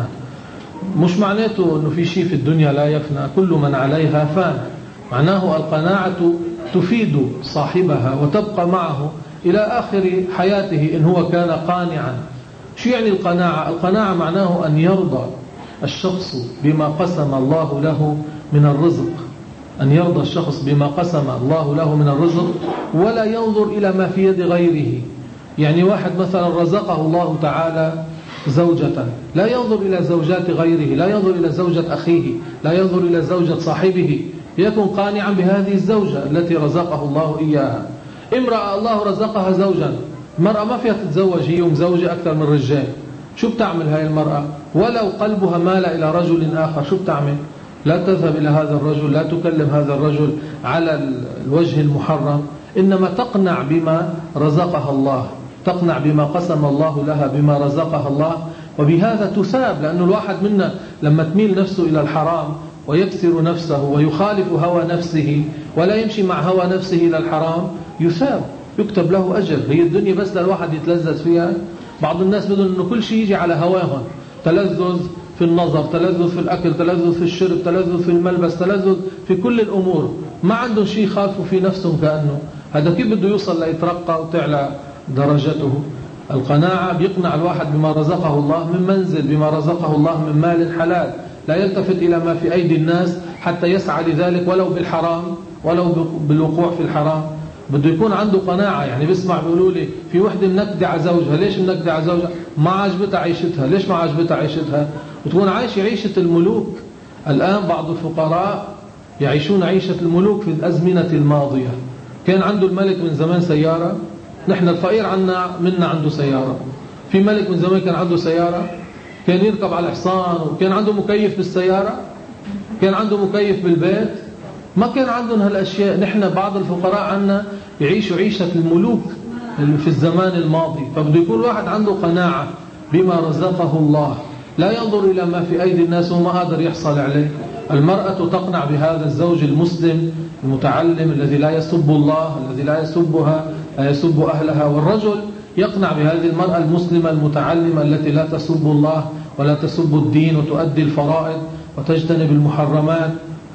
مش معناته أنه في شيء في الدنيا لا يفنى، كل من عليها فان. معناه القناعة تفيد صاحبها وتبقى معه إلى آخر حياته إن هو كان قانعا. شو يعني القناعة؟ القناعة معناه أن يرضى الشخص بما قسم الله له من الرزق، أن يرضى الشخص بما قسم الله له من الرزق ولا ينظر إلى ما في يد غيره. يعني واحد مثلا رزقه الله تعالى زوجة، لا ينظر إلى زوجات غيره، لا ينظر إلى زوجة أخيه، لا ينظر إلى زوجة صاحبه، يكون قانعا بهذه الزوجة التي رزقه الله إياها. امرأة الله رزقها زوجا، المرأة ما فيها تتزوج هي ومزوجة أكثر من رجال، شو بتعمل هاي المرأة؟ ولو قلبها مال إلى رجل آخر شو بتعمل؟ لا تذهب إلى هذا الرجل، لا تكلم هذا الرجل على الوجه المحرم، إنما تقنع بما رزقها الله، تقنع بما قسم الله لها، بما رزقها الله، وبهذا تثاب. لأن الواحد منا لما تميل نفسه إلى الحرام ويكسر نفسه ويخالف هوى نفسه ولا يمشي مع هوى نفسه إلى الحرام يثاب، يكتب له أجر. هي الدنيا بس للواحد يتلذذ فيها. بعض الناس بدون أنه كل شيء يجي على هواهم، تلذذ في النظر، تلذذ في الأكل، تلذذ في الشرب، تلذذ في الملبس، تلذذ في كل الأمور، ما عندهم شيء خالفوا في نفسهم. كأنه هذا كيف بده يوصل ليترقى وتعلى درجته؟ القناعة بيقنع الواحد بما رزقه الله من منزل، بما رزقه الله من مال حلال، لا يلتفت إلى ما في أيدي الناس حتى يسعى لذلك ولو بالحرام، ولو بالوقوع في الحرام. بده يكون عنده قناعة. يعني بسمع بيقولوا لي في وحدة منكدة على زوجها، ليش منكدة على زوجها؟ ما عجبتها عيشتها. ليش ما عجبتها عيشتها؟ وتكون عايشة عيشة الملوك. الآن بعض الفقراء يعيشون عيشة الملوك في الأزمنة الماضية. كان عنده الملك من زمان سيارة، نحن الفقير عنا منا عنده سيارة. في ملك من زمان كان عنده سيارة، كان يركب على الحصان، وكان عنده مكيف بالسيارة، كان عنده مكيف بالبيت، ما كان عندهم هالأشياء. نحن بعض الفقراء عنا يعيشوا عيشة الملوك في الزمان الماضي. فبده يكون الواحد عنده قناعة بما رزقه الله، لا ينظر إلى ما في أيدي الناس وما قادر يحصل عليه. المرأة تقنع بهذا الزوج المسلم المتعلم الذي لا يسب الله، الذي لا يسبها، لا يسب أهلها. والرجل يقنع بهذه المرأة المسلمة المتعلمة التي لا تسب الله ولا تسب الدين وتؤدي الفرائض وتجتنب المحرمات.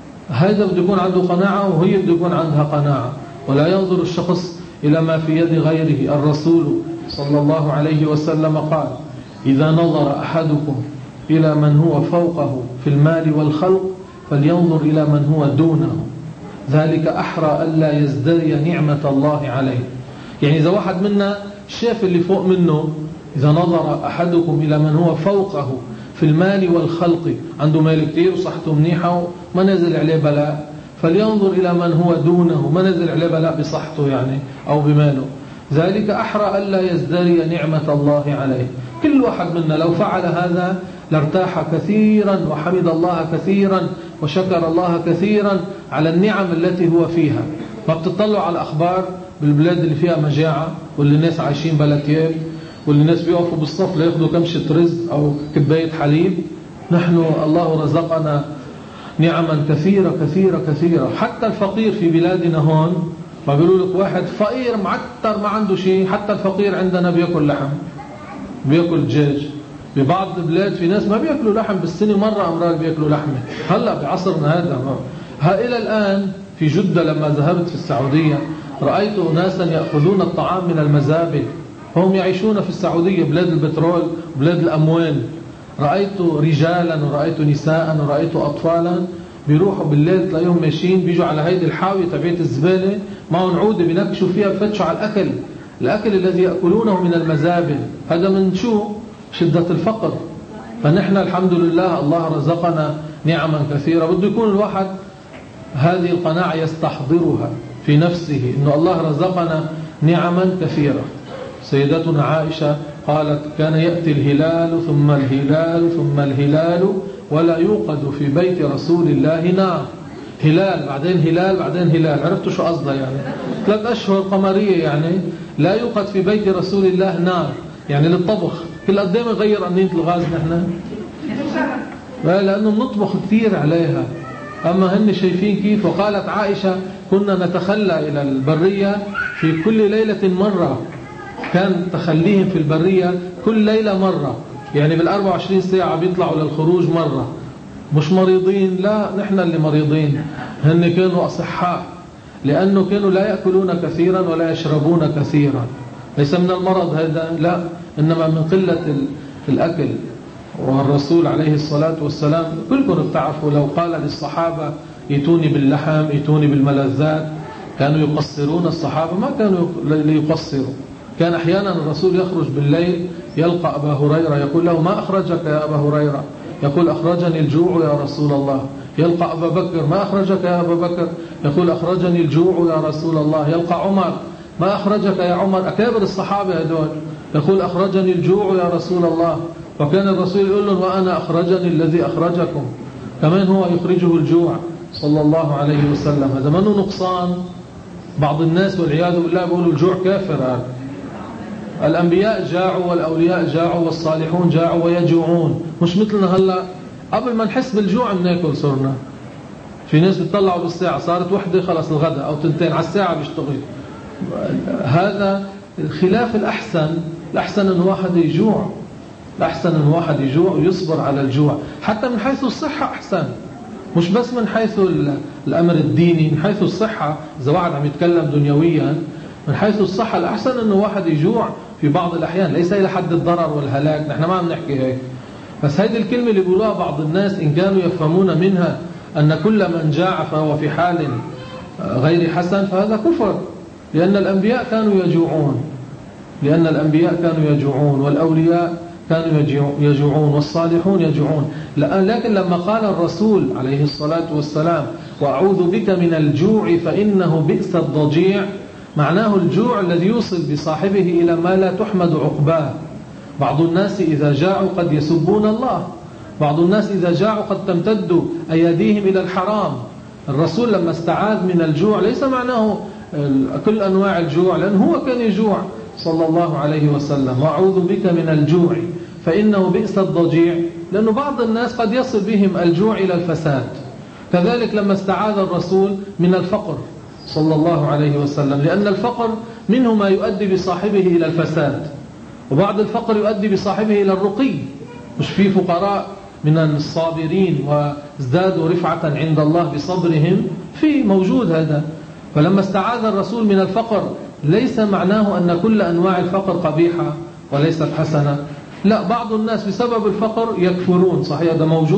هذا بده يكون عنده قناعة وهي بده يكون عندها قناعة، ولا ينظر الشخص إلى ما في يد غيره. الرسول صلى الله عليه وسلم قال: إذا نظر أحدكم إلى من هو فوقه في المال والخلق فلينظر إلى من هو دونه، ذلك أحرى ألا يزدري نعمة الله عليه. يعني إذا واحد منا شاف اللي فوق منه، إذا نظر أحدكم إلى من هو فوقه في المال والخلق، عنده مال كتير وصحته منيحة وما نزل عليه بلاء، فلينظر إلى من هو دونه ما نزل عليه بلاء بصحته يعني أو بماله، ذلك أحرى ألا يزدري نعمة الله عليه. كل واحد منا لو فعل هذا لارتاح كثيرا وحمد الله كثيرا وشكر الله كثيرا على النعم التي هو فيها. ما بتطلعوا على الأخبار بالبلاد اللي فيها مجاعة واللي الناس عايشين بلا تياب واللي الناس بيقفوا بالصف ليأخذوا كمشة رز أو كباية حليب؟ نحن الله رزقنا نعما كثيرة كثيرة كثيرة. حتى الفقير في بلادنا هون ما بيقولوا لك واحد فقير معتر ما عنده شيء، حتى الفقير عندنا بيأكل لحم بيأكل دجاج. ببعض البلاد في ناس ما بيأكلوا لحم بالسنة مرة أمرار بيأكلوا لحمة. هلأ بعصرنا هذا ها إلى الآن في جدة لما ذهبت في السعودية رأيت ناسا يأخذون الطعام من المزابل. هم يعيشون في السعودية بلاد البترول بلاد الأموال. رأيت رجالا ورأيت نساء ورأيت أطفالا بيروحوا بالليل تلاقيهم ماشيين بيجوا على هيدي الحاوية تبعت الزبالة معهم عودة بينكشوا فيها بفتشوا على الأكل الأكل الذي يأكلونه من المزابل. هذا من شو؟ شدة الفقر. فنحن الحمد لله الله رزقنا نعما كثيرة. بده يكون الواحد هذه القناعة يستحضرها في نفسه إنه الله رزقنا نعما كثيرة. سيدتنا عائشة قالت كان يأتي الهلال ثم الهلال ثم الهلال ولا يوقد في بيت رسول الله نار. هلال بعدين هلال بعدين هلال، عرفتوا شو قصدها؟ يعني ثلاث أشهر قمرية يعني لا يوقد في بيت رسول الله نار، يعني للطبخ. كل قد ايه بنغير قنينة الغاز نحن؟ لا لأنه بنطبخ كثير عليها. أما هن شايفين كيف. وقالت عائشة كنا نتخلى إلى البرية في كل ليلة مرة. كان تخليهم في البرية كل ليلة مرة، يعني بالأربع وعشرين ساعة بيطلعوا للخروج مرة. مش مريضين، لا نحن اللي مريضين. هن كانوا أصحاء لأنه كانوا لا يأكلون كثيرا ولا يشربون كثيرا. ليس من المرض هذا، لا، إنما من قلة الأكل. والرسول عليه الصلاة والسلام كلكم بتعرفوا لو قال للصحابة ائتوني باللحم ائتوني بالملذات كانوا يقصرون. الصحابة ما كانوا ليقصروا. كان أحيانا الرسول يخرج بالليل يلقى أبا هريرة يقول له ما أخرجك يا أبا هريرة؟ يقول أخرجني الجوع يا رسول الله. يلقى أبا بكر ما أخرجك يا أبا بكر؟ يقول أخرجني الجوع يا رسول الله. يلقى عمر ما أخرجك يا عمر؟ أكابر الصحابة هذول. يقول أخرجني الجوع يا رسول الله. وكان الرسول يقول لهم وأنا أخرجني الذي أخرجكم. كمان هو يخرجه الجوع صلى الله عليه وسلم. هذا منه نقصان. بعض الناس والعياذ بالله بيقولوا الجوع كافر. هذا الأنبياء جاعوا والأولياء جاعوا والصالحون جاعوا ويجوعون. مش مثلنا هلأ قبل ما نحس بالجوع بناكل صرنا. في ناس بتطلعوا بالساعة صارت وحدة خلص الغداء أو تنتين على الساعة بيشتغل. هذا خلاف الأحسن. الأحسن أن واحد يجوع. الأحسن أن واحد يجوع ويصبر على الجوع حتى من حيث الصحة أحسن. مش بس من حيث الأمر الديني، من حيث الصحة. إذا واحد عم يتكلم دنيويا من حيث الصحة الأحسن أنه واحد يجوع في بعض الأحيان، ليس إلى حد الضرر والهلاك. نحن ما عم نحكي هيك. بس هذه الكلمة اللي بيقولوها بعض الناس إن كانوا يفهمون منها أن كل من جاع فهو في حال غير حسن فهذا كفر. لأن الأنبياء كانوا يجوعون لأن الأنبياء كانوا يجوعون والأولياء كانوا يجوعون والصالحون يجوعون. لكن لما قال الرسول عليه الصلاة والسلام وأعوذ بك من الجوع فإنه بئس الضجيع، معناه الجوع الذي يوصل بصاحبه إلى ما لا تحمد عقباه. بعض الناس إذا جاعوا قد يسبون الله. بعض الناس إذا جاعوا قد تمتد أيديهم إلى الحرام. الرسول لما استعاذ من الجوع ليس معناه كل أنواع الجوع، لأنه هو كان يجوع صلى الله عليه وسلم. وأعوذ بك من الجوع فإنه بئس الضجيع، لأنه بعض الناس قد يصل بهم الجوع إلى الفساد. كذلك لما استعاذ الرسول من الفقر صلى الله عليه وسلم، لأن الفقر منه ما يؤدي بصاحبه إلى الفساد، وبعض الفقر يؤدي بصاحبه إلى الرقي. مش في فقراء من الصابرين وازدادوا رفعة عند الله بصبرهم؟ في موجود هذا. فلما استعاذ الرسول من الفقر ليس معناه أن كل أنواع الفقر قبيحة وليست حسنة. لا، بعض الناس بسبب الفقر يكفرون. صحيح هذا موجود،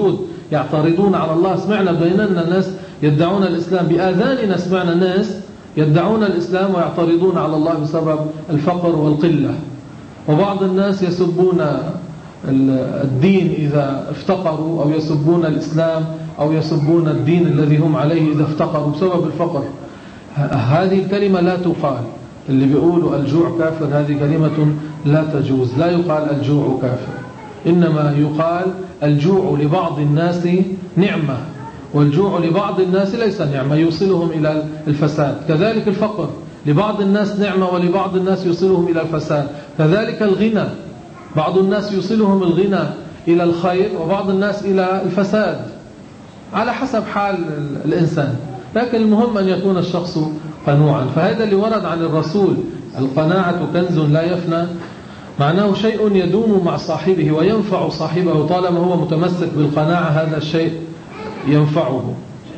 يعترضون على الله. سمعنا بيننا ناس يدعون الإسلام، بآذاننا سمعنا ناس يدعون الإسلام ويعترضون على الله بسبب الفقر والقلة. وبعض الناس يسبون الدين إذا افتقروا، أو يسبون الإسلام أو يسبون الدين الذي هم عليه إذا افتقروا بسبب الفقر. هذه الكلمة لا تقال. اللي بيقولوا الجوع كافر هذه كلمة لا تجوز. لا يقال الجوع كافر، إنما يقال الجوع لبعض الناس نعمة، والجوع لبعض الناس ليس نعمة يوصلهم إلى الفساد. كذلك الفقر لبعض الناس نعمة ولبعض الناس يوصلهم إلى الفساد. كذلك الغنى، بعض الناس يوصلهم الغنى إلى الخير وبعض الناس إلى الفساد، على حسب حال الإنسان. لكن المهم أن يكون الشخص قنوعا. فهذا اللي ورد عن الرسول، القناعة كنز لا يفنى، معناه شيء يدوم مع صاحبه وينفع صاحبه طالما هو متمسك بالقناعة، هذا الشيء ينفعه.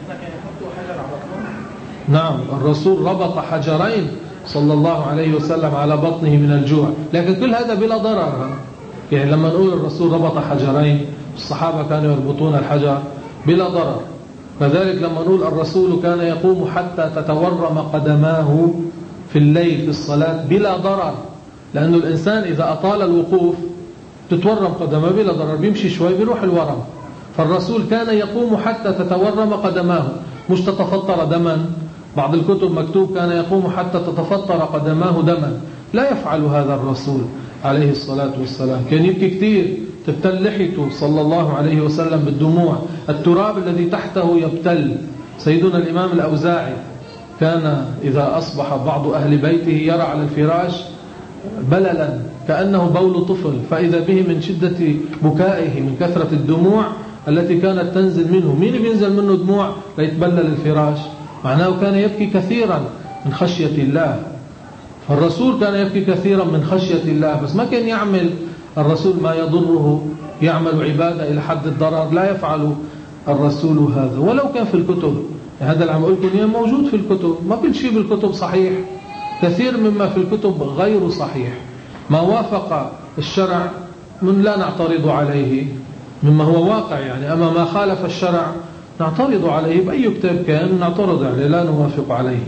نعم، الرسول ربط حجرين صلى الله عليه وسلم على بطنه من الجوع، لكن كل هذا بلا ضرر. يعني لما نقول الرسول ربط حجرين، الصحابة كانوا يربطون الحجر بلا ضرر. كذلك لما نقول الرسول كان يقوم حتى تتورم قدماه في الليل في الصلاة بلا ضرر، لأن الإنسان إذا أطال الوقوف تتورم قدمه بلا ضرر، بيمشي شوي بيروح الورم. فالرسول كان يقوم حتى تتورم قدماه، مش تتفطر دما. بعض الكتب مكتوب كان يقوم حتى تتفطر قدماه دما. لا يفعل هذا الرسول عليه الصلاة والسلام. كان يبكي كثير، تبتل لحيته صلى الله عليه وسلم بالدموع، التراب الذي تحته يبتل. سيدنا الإمام الأوزاعي كان إذا أصبح بعض أهل بيته يرى على الفراش بللا كأنه بول طفل، فإذا به من شدة بكائه من كثرة الدموع التي كانت تنزل منه. مين بينزل منه دموع ليتبلل الفراش؟ معناه كان يبكي كثيرا من خشية الله. فالرسول كان يبكي كثيرا من خشية الله، بس ما كان يعمل الرسول ما يضره، يعمل عبادة إلى حد الضرر. لا يفعل الرسول هذا ولو كان في الكتب. هذا اللي عم أقول لكم موجود في الكتب. ما كل شيء بالكتب صحيح، كثير مما في الكتب غير صحيح. ما وافق الشرع من لا نعترض عليه مما هو واقع يعني، أما ما خالف الشرع نعترض عليه. بأي كتاب كان نعترض عليه، لا نوافق عليه.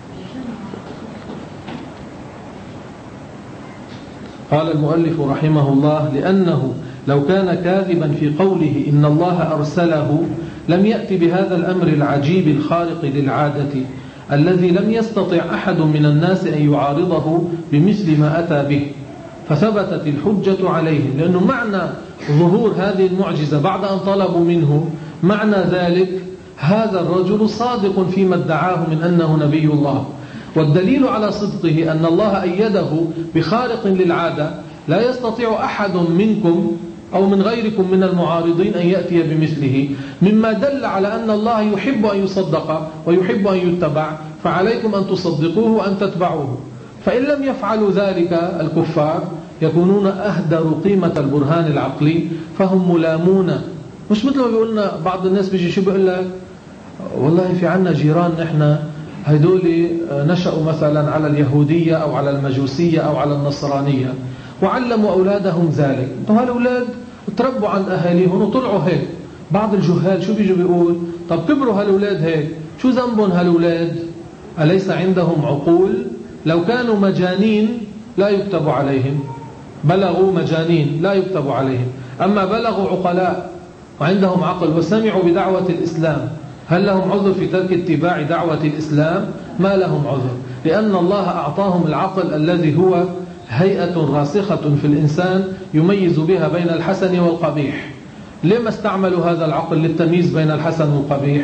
قال المؤلف رحمه الله: لأنه لو كان كاذبا في قوله إن الله أرسله لم يأتي بهذا الأمر العجيب الخارق للعادة الذي لم يستطع أحد من الناس أن يعارضه بمثل ما أتى به، فثبتت الحجة عليهم. لأنه معنى ظهور هذه المعجزة بعد أن طلبوا منه، معنى ذلك هذا الرجل صادق فيما ادعاه من أنه نبي الله. والدليل على صدقه أن الله أيده بخارق للعادة لا يستطيع أحد منكم أو من غيركم من المعارضين أن يأتي بمثله، مما دل على أن الله يحب أن يصدق ويحب أن يتبع، فعليكم أن تصدقوه وأن تتبعوه. فإن لم يفعلوا ذلك الكفار يكونون أهدروا قيمة البرهان العقلي، فهم ملامون. مش مثل ما بيقولنا بعض الناس بيجي شو بيقول لك والله في عنا جيران نحن هيدول نشأوا مثلا على اليهودية أو على المجوسية أو على النصرانية وعلموا أولادهم ذلك، وهالأولاد تربوا عن أهاليهم وطلعوا هيك. بعض الجهال شو بيجي بيقول طب كبروا هالأولاد هيك، شو ذنبهم هالأولاد؟ أليس عندهم عقول؟ لو كانوا مجانين لا يكتب عليهم، بلغوا مجانين لا يكتب عليهم. أما بلغوا عقلاء وعندهم عقل وسمعوا بدعوة الإسلام، هل لهم عذر في ترك اتباع دعوة الإسلام؟ ما لهم عذر، لأن الله أعطاهم العقل الذي هو هيئة راسخة في الإنسان يميز بها بين الحسن والقبيح. لما استعملوا هذا العقل للتمييز بين الحسن والقبيح؟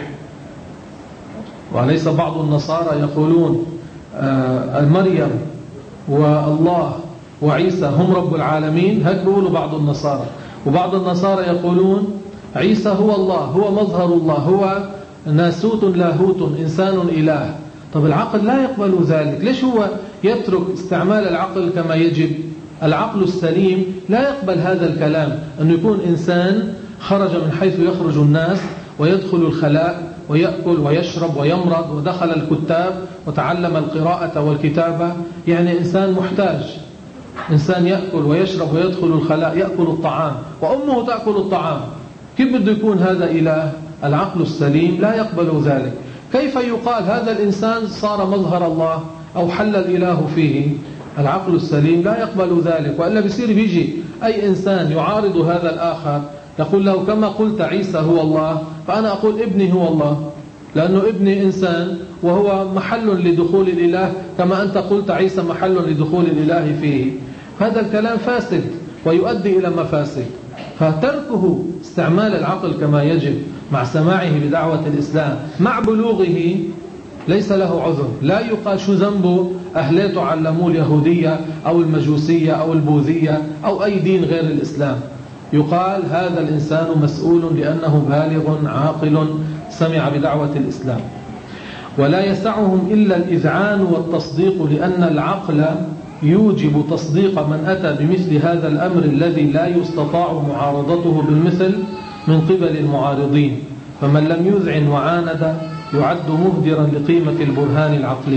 وليس بعض النصارى يقولون آه مريم والله وعيسى هم رب العالمين؟ هيك بيقولوا بعض النصارى. وبعض النصارى يقولون عيسى هو الله، هو مظهر الله، هو ناسوت لاهوت، إنسان إله. طب العقل لا يقبل ذلك. ليش هو يترك استعمال العقل كما يجب؟ العقل السليم لا يقبل هذا الكلام، أن يكون إنسان خرج من حيث يخرج الناس ويدخل الخلاء ويأكل ويشرب ويمرض، ودخل الكتاب وتعلم القراءة والكتابة، يعني إنسان محتاج، إنسان يأكل ويشرب ويدخل الخلاء، يأكل الطعام وأمه تأكل الطعام، كيف بده يكون هذا إله؟ العقل السليم لا يقبل ذلك. كيف يقال هذا الإنسان صار مظهر الله أو حل الإله فيه؟ العقل السليم لا يقبل ذلك، وإلا بيصير بيجي أي إنسان يعارض هذا الآخر يقول له كما قلت عيسى هو الله فأنا أقول ابني هو الله، لأنه ابني إنسان وهو محل لدخول الإله كما أنت قلت عيسى محل لدخول الإله فيه. هذا الكلام فاسد ويؤدي إلى مفاسد. فتركه استعمال العقل كما يجب مع سماعه بدعوة الإسلام مع بلوغه ليس له عذر. لا يقال شو ذنبه أهلته علموه اليهودية أو المجوسية أو البوذية أو أي دين غير الإسلام. يقال هذا الإنسان مسؤول لأنه بالغ عاقل سمع بدعوة الإسلام. ولا يسعهم إلا الإذعان والتصديق، لأن العقل يوجب تصديق من أتى بمثل هذا الأمر الذي لا يستطاع معارضته بالمثل من قبل المعارضين. فمن لم يذعن وعاند يعد مهدرا لقيمة البرهان العقلي.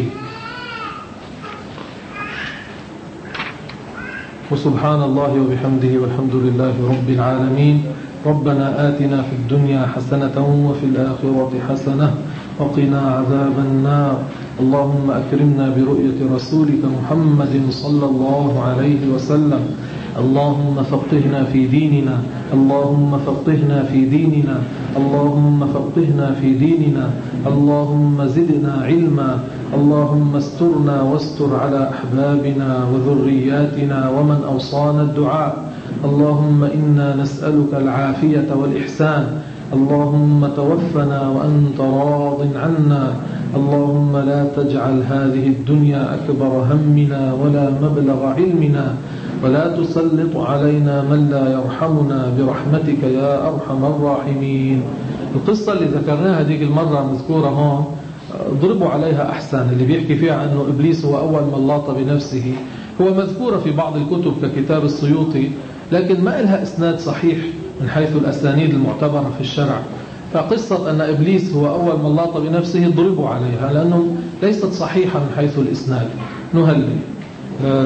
وسبحان الله وبحمده والحمد لله رب العالمين. ربنا آتنا في الدنيا حسنة وفي الآخرة حسنة وقنا عذاب النار. اللهم أكرمنا برؤية رسولك محمد صلى الله عليه وسلم. اللهم فقهنا في ديننا اللهم فقهنا في ديننا اللهم فقهنا في ديننا اللهم زدنا علما. اللهم استرنا واستر على أحبابنا وذرياتنا ومن أوصانا الدعاء. اللهم إنا نسألك العافية والإحسان. اللهم توفنا وأنت راض عنا. اللهم لا تجعل هذه الدنيا أكبر همنا ولا مبلغ علمنا، ولا تسلط علينا من لا يرحمنا برحمتك يا أرحم الراحمين. القصة اللي ذكرناها هذه المرة مذكورة هون، ضربوا عليها أحسن، اللي بيحكي فيها أنه إبليس هو أول من لاط بنفسه، هو مذكورة في بعض الكتب ككتاب السيوطي، لكن ما إلها إسناد صحيح من حيث الأسانيد المعتبرة في الشرع. فقصة أن إبليس هو أول من لاط بنفسه ضربوا عليها لأنه ليست صحيحة من حيث الإسناد. نهلل لا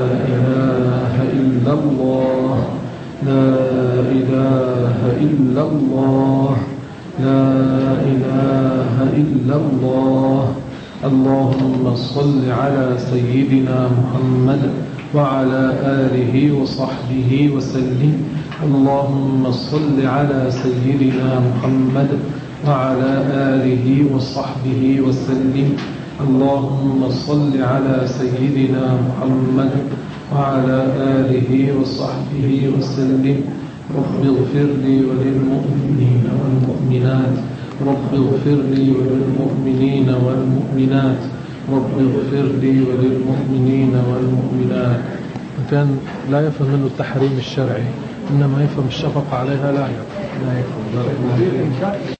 إله إلا الله لا إله إلا الله لا إله إلا الله. اللهم صل على سيدنا محمد وعلى آله وصحبه وسلم. اللهم صل على سيدنا محمد وعلى آله وصحبه وسلم. اللهم صل على سيدنا محمد وعلى آله وصحبه وسلم. رب اغفر لي وللمؤمنين والمؤمنات رب اغفر لي وللمؤمنين والمؤمنات رب اغفر لي وللمؤمنين والمؤمنات. كان لا يفهم منه التحريم الشرعي، إنما يفهم الشفقة عليها لا يفهم.